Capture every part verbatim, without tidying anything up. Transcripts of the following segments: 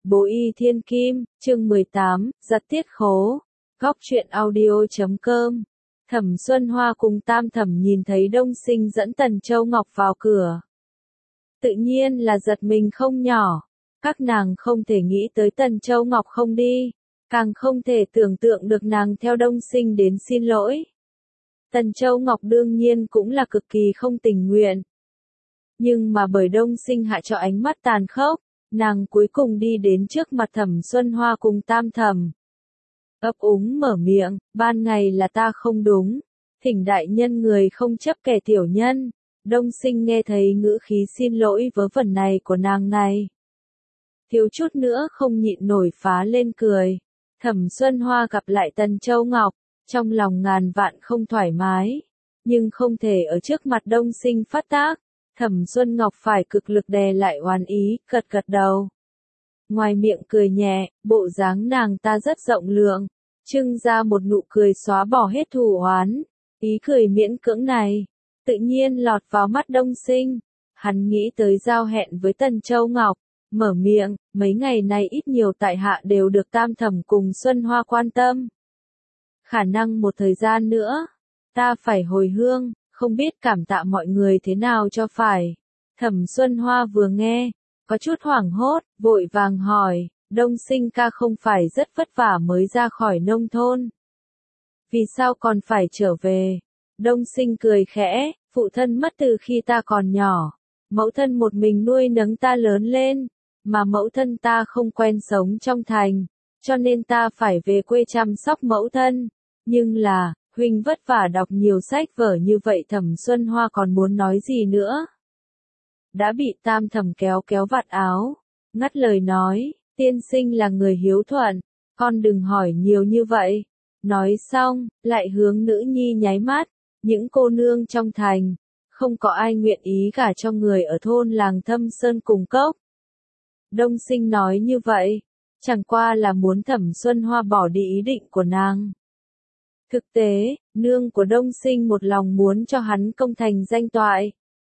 Bố y thiên kim, chương mười tám, giật tiết khố. Góc truyện audio chấm com. Thẩm Xuân Hoa cùng Tam Thẩm nhìn thấy Đông Sinh dẫn Tần Châu Ngọc vào cửa. Tự nhiên là giật mình không nhỏ. Các nàng không thể nghĩ tới Tần Châu Ngọc không đi. Càng không thể tưởng tượng được nàng theo Đông Sinh đến xin lỗi. Tần Châu Ngọc đương nhiên cũng là cực kỳ không tình nguyện. Nhưng mà bởi Đông Sinh hạ cho ánh mắt tàn khốc, nàng cuối cùng đi đến trước mặt Thẩm Xuân Hoa cùng Tam Thẩm. Ấp úng mở miệng, ban ngày là ta không đúng, thỉnh đại nhân người không chấp kẻ tiểu nhân. Đông Sinh nghe thấy ngữ khí xin lỗi vớ vẩn này của nàng này. Thiếu chút nữa không nhịn nổi phá lên cười. Thẩm Xuân Hoa gặp lại Tần Châu Ngọc, trong lòng ngàn vạn không thoải mái, nhưng không thể ở trước mặt Đông Sinh phát tác. Thẩm Xuân Ngọc phải cực lực đè lại oán ý, gật gật đầu. Ngoài miệng cười nhẹ, bộ dáng nàng ta rất rộng lượng, trưng ra một nụ cười xóa bỏ hết thù oán. Ý cười miễn cưỡng này, tự nhiên lọt vào mắt Đông Sinh. Hắn nghĩ tới giao hẹn với Tần Châu Ngọc, mở miệng, mấy ngày nay ít nhiều tại hạ đều được Tam Thẩm cùng Xuân Hoa quan tâm. Khả năng một thời gian nữa, ta phải hồi hương. Không biết cảm tạ mọi người thế nào cho phải. Thẩm Xuân Hoa vừa nghe, có chút hoảng hốt, vội vàng hỏi, Đông Sinh ca không phải rất vất vả mới ra khỏi nông thôn. Vì sao còn phải trở về? Đông Sinh cười khẽ, phụ thân mất từ khi ta còn nhỏ. Mẫu thân một mình nuôi nấng ta lớn lên, mà mẫu thân ta không quen sống trong thành, cho nên ta phải về quê chăm sóc mẫu thân. Nhưng là, huynh vất vả đọc nhiều sách vở như vậy. Thẩm Xuân Hoa còn muốn nói gì nữa. Đã bị Tam Thẩm kéo kéo vạt áo, ngắt lời nói, tiên sinh là người hiếu thuận, con đừng hỏi nhiều như vậy. Nói xong, lại hướng nữ nhi nháy mắt, những cô nương trong thành, không có ai nguyện ý gả cho người ở thôn làng Thâm Sơn cùng cốc. Đông Sinh nói như vậy, chẳng qua là muốn Thẩm Xuân Hoa bỏ đi ý định của nàng. Thực tế, nương của Đông Sinh một lòng muốn cho hắn công thành danh toại.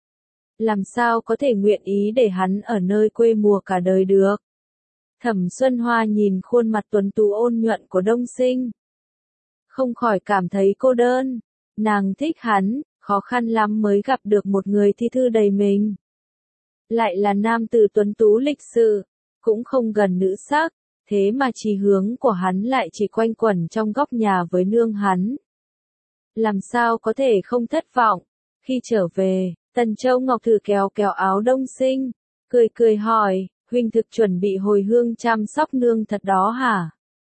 Làm sao có thể nguyện ý để hắn ở nơi quê mùa cả đời được. Thẩm Xuân Hoa nhìn khuôn mặt tuấn tú ôn nhuận của Đông Sinh, không khỏi cảm thấy cô đơn. Nàng thích hắn, khó khăn lắm mới gặp được một người thi thư đầy mình. Lại là nam tử tuấn tú lịch sự, cũng không gần nữ sắc. Thế mà chí hướng của hắn lại chỉ quanh quẩn trong góc nhà với nương hắn. Làm sao có thể không thất vọng. Khi trở về, Tần Châu Ngọc thử kéo kéo áo Đông Sinh, cười cười hỏi, huynh thực chuẩn bị hồi hương chăm sóc nương thật đó hả?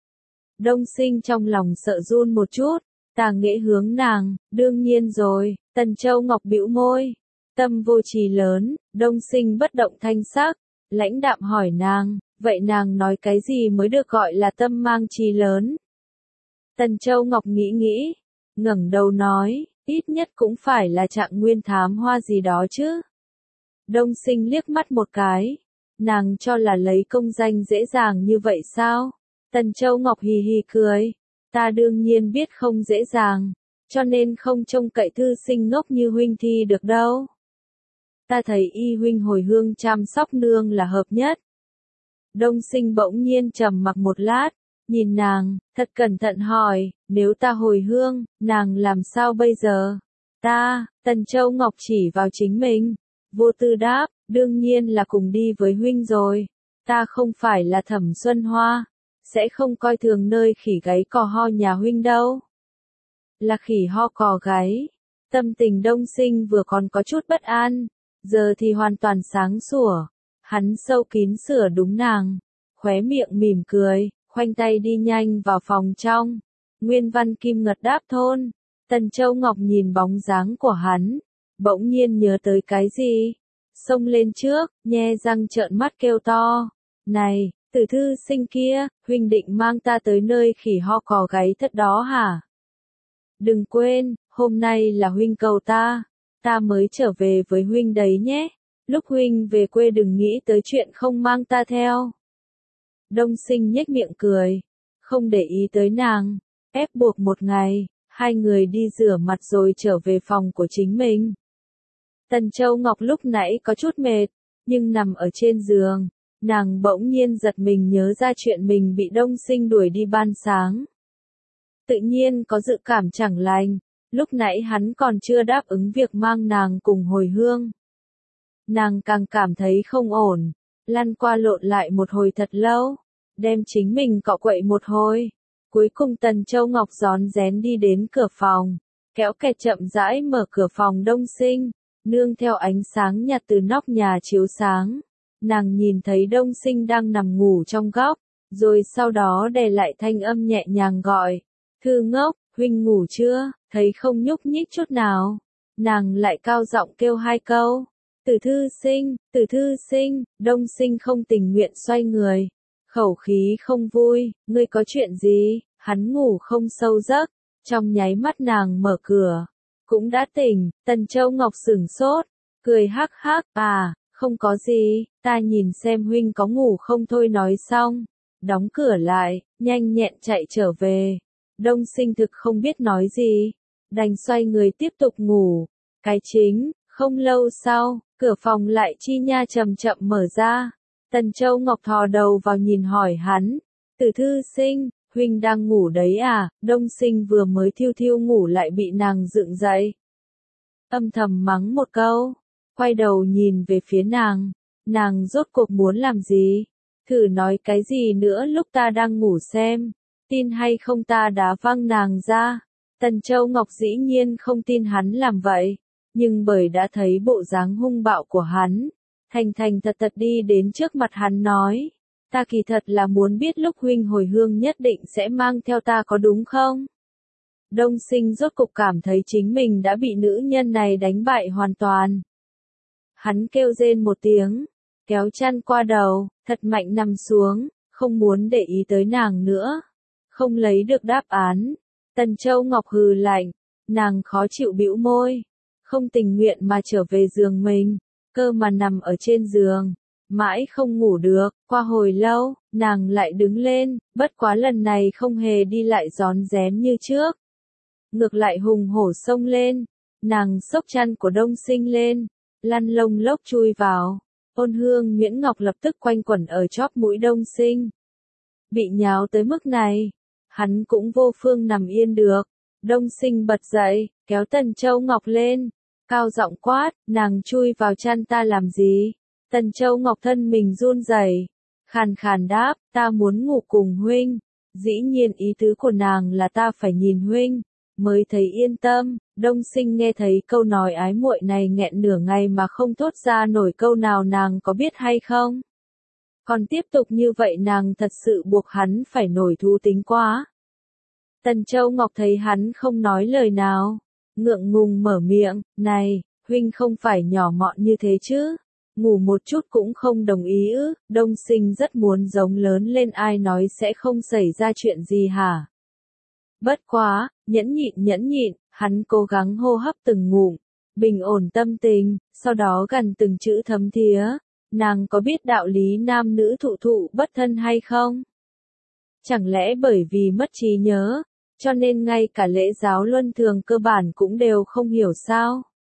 Đông Sinh trong lòng sợ run một chút, tà nghệ hướng nàng, đương nhiên rồi. Tần Châu Ngọc bĩu môi, tâm vô trì lớn. Đông Sinh bất động thanh sắc, lãnh đạm hỏi nàng, vậy nàng nói cái gì mới được gọi là tâm mang trì lớn? Tần Châu Ngọc nghĩ nghĩ, ngẩng đầu nói, ít nhất cũng phải là trạng nguyên thám hoa gì đó chứ. Đông Sinh liếc mắt một cái, nàng cho là lấy công danh dễ dàng như vậy sao? Tần Châu Ngọc hì hì cười, ta đương nhiên biết không dễ dàng, cho nên không trông cậy thư sinh ngốc như huynh thi được đâu. Ta thấy y huynh hồi hương chăm sóc nương là hợp nhất. Đông Sinh bỗng nhiên trầm mặc một lát, nhìn nàng, thật cẩn thận hỏi, nếu ta hồi hương, nàng làm sao bây giờ? Ta, Tần Châu Ngọc chỉ vào chính mình, vô tư đáp, đương nhiên là cùng đi với huynh rồi. Ta không phải là Thẩm Xuân Hoa, sẽ không coi thường nơi khỉ gáy cò ho nhà huynh đâu. Là khỉ ho cò gáy. Tâm tình Đông Sinh vừa còn có chút bất an, giờ thì hoàn toàn sáng sủa. Hắn sâu kín sửa đúng nàng, khóe miệng mỉm cười, khoanh tay đi nhanh vào phòng trong. Nguyên Văn Kim Ngật đáp thôn. Tần Châu Ngọc nhìn bóng dáng của hắn, bỗng nhiên nhớ tới cái gì, xông lên trước, nhe răng trợn mắt kêu to, này, Tử thư sinh kia, huynh định mang ta tới nơi khỉ ho cò gáy thất đó hả? Đừng quên, hôm nay là huynh cầu ta, ta mới trở về với huynh đấy nhé. Lúc huynh về quê đừng nghĩ tới chuyện không mang ta theo. Đông Sinh nhếch miệng cười, không để ý tới nàng, ép buộc một ngày, hai người đi rửa mặt rồi trở về phòng của chính mình. Tần Châu Ngọc lúc nãy có chút mệt, nhưng nằm ở trên giường, Nàng bỗng nhiên giật mình nhớ ra chuyện mình bị Đông Sinh đuổi đi ban sáng. Tự nhiên có dự cảm chẳng lành, lúc nãy hắn còn chưa đáp ứng việc mang nàng cùng hồi hương. Nàng càng cảm thấy không ổn, lăn qua lộn lại một hồi thật lâu, đem chính mình cọ quậy một hồi. Cuối cùng Tần Châu Ngọc rón rén đi đến cửa phòng, kéo kẹt chậm rãi mở cửa phòng Đông Sinh, nương theo ánh sáng nhạt từ nóc nhà chiếu sáng. Nàng nhìn thấy Đông Sinh đang nằm ngủ trong góc, rồi sau đó đè lại thanh âm nhẹ nhàng gọi, Thư ngốc, huynh ngủ chưa, thấy không nhúc nhích chút nào. Nàng lại cao giọng kêu hai câu, Tử Thư Sinh, Tử Thư Sinh. Đông Sinh không tình nguyện xoay người, khẩu khí không vui, ngươi có chuyện gì? Hắn ngủ không sâu giấc, trong nháy mắt nàng mở cửa, cũng đã tỉnh. Tần Châu Ngọc sửng sốt, cười hắc hắc, à, không có gì, ta nhìn xem huynh có ngủ không thôi. Nói xong, đóng cửa lại, nhanh nhẹn chạy trở về. Đông Sinh thực không biết nói gì, đành xoay người tiếp tục ngủ. Cái chính, không lâu sau, cửa phòng lại chi nha chậm chậm mở ra. Tần Châu Ngọc thò đầu vào nhìn hỏi hắn, Tử Thư Sinh, huynh đang ngủ đấy à? Đông Sinh vừa mới thiêu thiêu ngủ lại bị nàng dựng dậy. Âm thầm mắng một câu, quay đầu nhìn về phía nàng, nàng rốt cuộc muốn làm gì? Thử nói cái gì nữa lúc ta đang ngủ xem, tin hay không ta đá văng nàng ra. Tần Châu Ngọc dĩ nhiên không tin hắn làm vậy, nhưng bởi đã thấy bộ dáng hung bạo của hắn, thành thành thật thật đi đến trước mặt hắn nói, ta kỳ thật là muốn biết lúc huynh hồi hương nhất định sẽ mang theo ta có đúng không? Đông Sinh rốt cục cảm thấy chính mình đã bị nữ nhân này đánh bại hoàn toàn. Hắn kêu rên một tiếng, kéo chăn qua đầu, thật mạnh nằm xuống, không muốn để ý tới nàng nữa. Không lấy được đáp án, Tần Châu Ngọc hừ lạnh, nàng khó chịu bĩu môi, không tình nguyện mà trở về giường mình, cơ mà nằm ở trên giường, mãi không ngủ được. Qua hồi lâu, nàng lại đứng lên, bất quá lần này không hề đi lại rón rén như trước. Ngược lại hùng hổ xông lên, nàng xốc chăn của Đông Sinh lên, lăn lông lốc chui vào, ôn hương nhuyễn ngọc lập tức quanh quẩn ở chóp mũi Đông Sinh. Bị nháo tới mức này, hắn cũng vô phương nằm yên được. Đông Sinh bật dậy, kéo Tần Châu Ngọc lên, cao giọng quát, nàng chui vào chăn ta làm gì? Tần Châu Ngọc thân mình run rẩy, khàn khàn đáp, ta muốn ngủ cùng huynh. Dĩ nhiên ý tứ của nàng là ta phải nhìn huynh, mới thấy yên tâm. Đông Sinh nghe thấy câu nói ái muội này nghẹn nửa ngày mà không thốt ra nổi câu nào. Nàng có biết hay không? Còn tiếp tục như vậy nàng thật sự buộc hắn phải nổi thú tính quá. Tần Châu Ngọc thấy hắn không nói lời nào, ngượng ngùng mở miệng, này, huynh không phải nhỏ mọn như thế chứ, ngủ một chút cũng không đồng ý ư? Đông Sinh rất muốn giống lớn lên, ai nói sẽ không xảy ra chuyện gì hả? Bất quá, nhẫn nhịn nhẫn nhịn, hắn cố gắng hô hấp từng ngụm, bình ổn tâm tình, sau đó gần từng chữ thấm thía, nàng có biết đạo lý nam nữ thụ thụ bất thân hay không? Chẳng lẽ bởi vì mất trí nhớ, cho nên ngay cả lễ giáo luân thường cơ bản cũng đều không hiểu sao?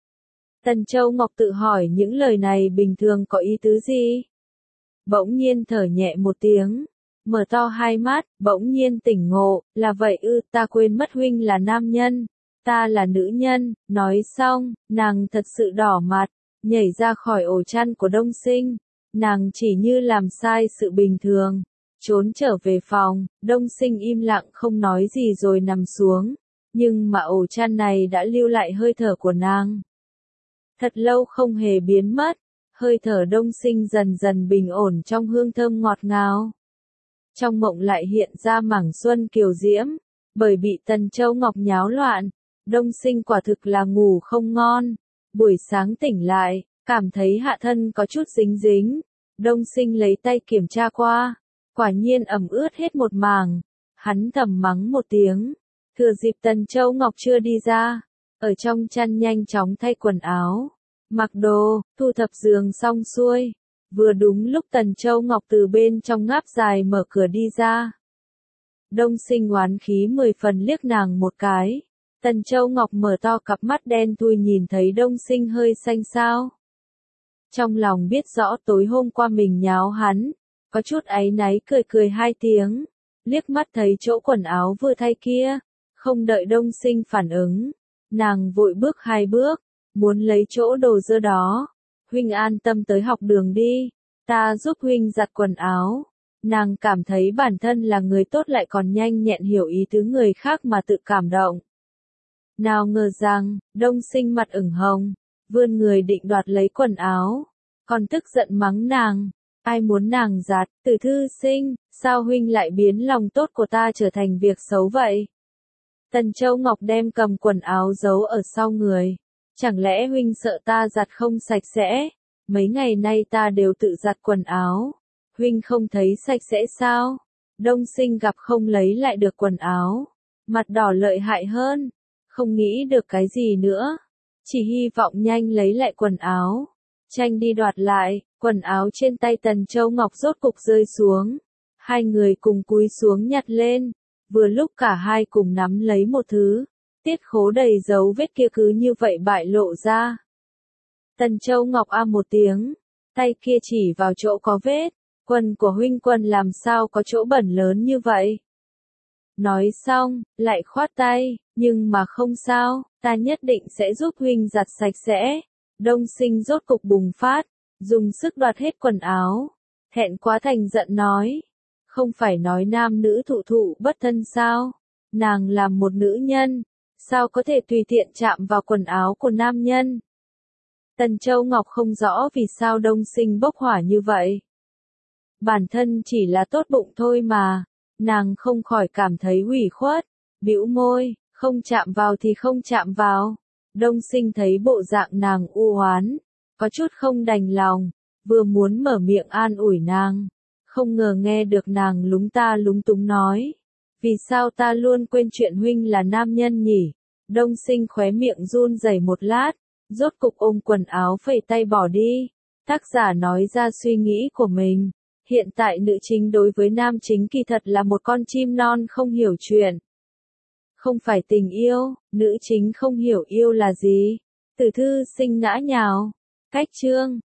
Tần Châu Ngọc tự hỏi những lời này bình thường có ý tứ gì? Bỗng nhiên thở nhẹ một tiếng, mở to hai mắt, bỗng nhiên tỉnh ngộ, là vậy ư? Ta quên mất huynh là nam nhân, ta là nữ nhân. Nói xong, nàng thật sự đỏ mặt, nhảy ra khỏi ổ chăn của Đông Sinh. Nàng chỉ như làm sai sự bình thường, trốn trở về phòng. Đông Sinh im lặng không nói gì rồi nằm xuống, nhưng mà ổ chăn này đã lưu lại hơi thở của nàng. Thật lâu không hề biến mất, hơi thở Đông Sinh dần dần bình ổn trong hương thơm ngọt ngào. Trong mộng lại hiện ra mảng xuân kiều diễm, bởi bị Tần Châu Ngọc nháo loạn, Đông Sinh quả thực là ngủ không ngon. Buổi sáng tỉnh lại, cảm thấy hạ thân có chút dính dính, Đông Sinh lấy tay kiểm tra qua, quả nhiên ẩm ướt hết một mảng. Hắn thầm mắng một tiếng, thừa dịp Tần Châu Ngọc chưa đi ra, ở trong chăn nhanh chóng thay quần áo, mặc đồ, thu thập giường xong xuôi. Vừa đúng lúc Tần Châu Ngọc từ bên trong ngáp dài mở cửa đi ra. Đông Sinh oán khí mười phần liếc nàng một cái. Tần Châu Ngọc mở to cặp mắt đen thui nhìn thấy Đông Sinh hơi xanh xao. Trong lòng biết rõ tối hôm qua mình nháo hắn, có chút áy náy cười cười hai tiếng, liếc mắt thấy chỗ quần áo vừa thay kia, không đợi Đông Sinh phản ứng, nàng vội bước hai bước, muốn lấy chỗ đồ dơ đó. Huynh an tâm tới học đường đi, ta giúp huynh giặt quần áo. Nàng cảm thấy bản thân là người tốt lại còn nhanh nhẹn hiểu ý tứ người khác mà tự cảm động. Nào ngờ rằng, Đông Sinh mặt ửng hồng, vươn người định đoạt lấy quần áo, còn tức giận mắng nàng, ai muốn nàng giặt, Tử Thư Sinh, sao huynh lại biến lòng tốt của ta trở thành việc xấu vậy? Tần Châu Ngọc đem cầm quần áo giấu ở sau người, chẳng lẽ huynh sợ ta giặt không sạch sẽ? Mấy ngày nay ta đều tự giặt quần áo, huynh không thấy sạch sẽ sao? Đông Sinh gặp không lấy lại được quần áo, mặt đỏ lợi hại hơn, không nghĩ được cái gì nữa, chỉ hy vọng nhanh lấy lại quần áo, tranh đi đoạt lại. Quần áo trên tay Tần Châu Ngọc rốt cục rơi xuống, hai người cùng cúi xuống nhặt lên, vừa lúc cả hai cùng nắm lấy một thứ, tiết khố đầy dấu vết kia cứ như vậy bại lộ ra. Tần Châu Ngọc a một tiếng, tay kia chỉ vào chỗ có vết, quần của huynh Quân làm sao có chỗ bẩn lớn như vậy? Nói xong, lại khoát tay, nhưng mà không sao, ta nhất định sẽ giúp huynh giặt sạch sẽ. Đông Sinh rốt cục bùng phát, dùng sức đoạt hết quần áo, thẹn quá thành giận nói, không phải nói nam nữ thụ thụ bất thân sao, nàng là một nữ nhân, sao có thể tùy tiện chạm vào quần áo của nam nhân. Tần Châu Ngọc không rõ vì sao Đông Sinh bốc hỏa như vậy. Bản thân chỉ là tốt bụng thôi mà, nàng không khỏi cảm thấy ủy khuất, bĩu môi, không chạm vào thì không chạm vào. Đông Sinh thấy bộ dạng nàng u oán, có chút không đành lòng, vừa muốn mở miệng an ủi nàng, không ngờ nghe được nàng lúng ta lúng túng nói, vì sao ta luôn quên chuyện huynh là nam nhân nhỉ? Đông Sinh khóe miệng run rẩy một lát, rốt cục ôm quần áo phẩy tay bỏ đi. Tác giả nói ra suy nghĩ của mình, hiện tại nữ chính đối với nam chính kỳ thật là một con chim non không hiểu chuyện. Không phải tình yêu, nữ chính không hiểu yêu là gì. Tử Thư Sinh ngã nhào. Cách chương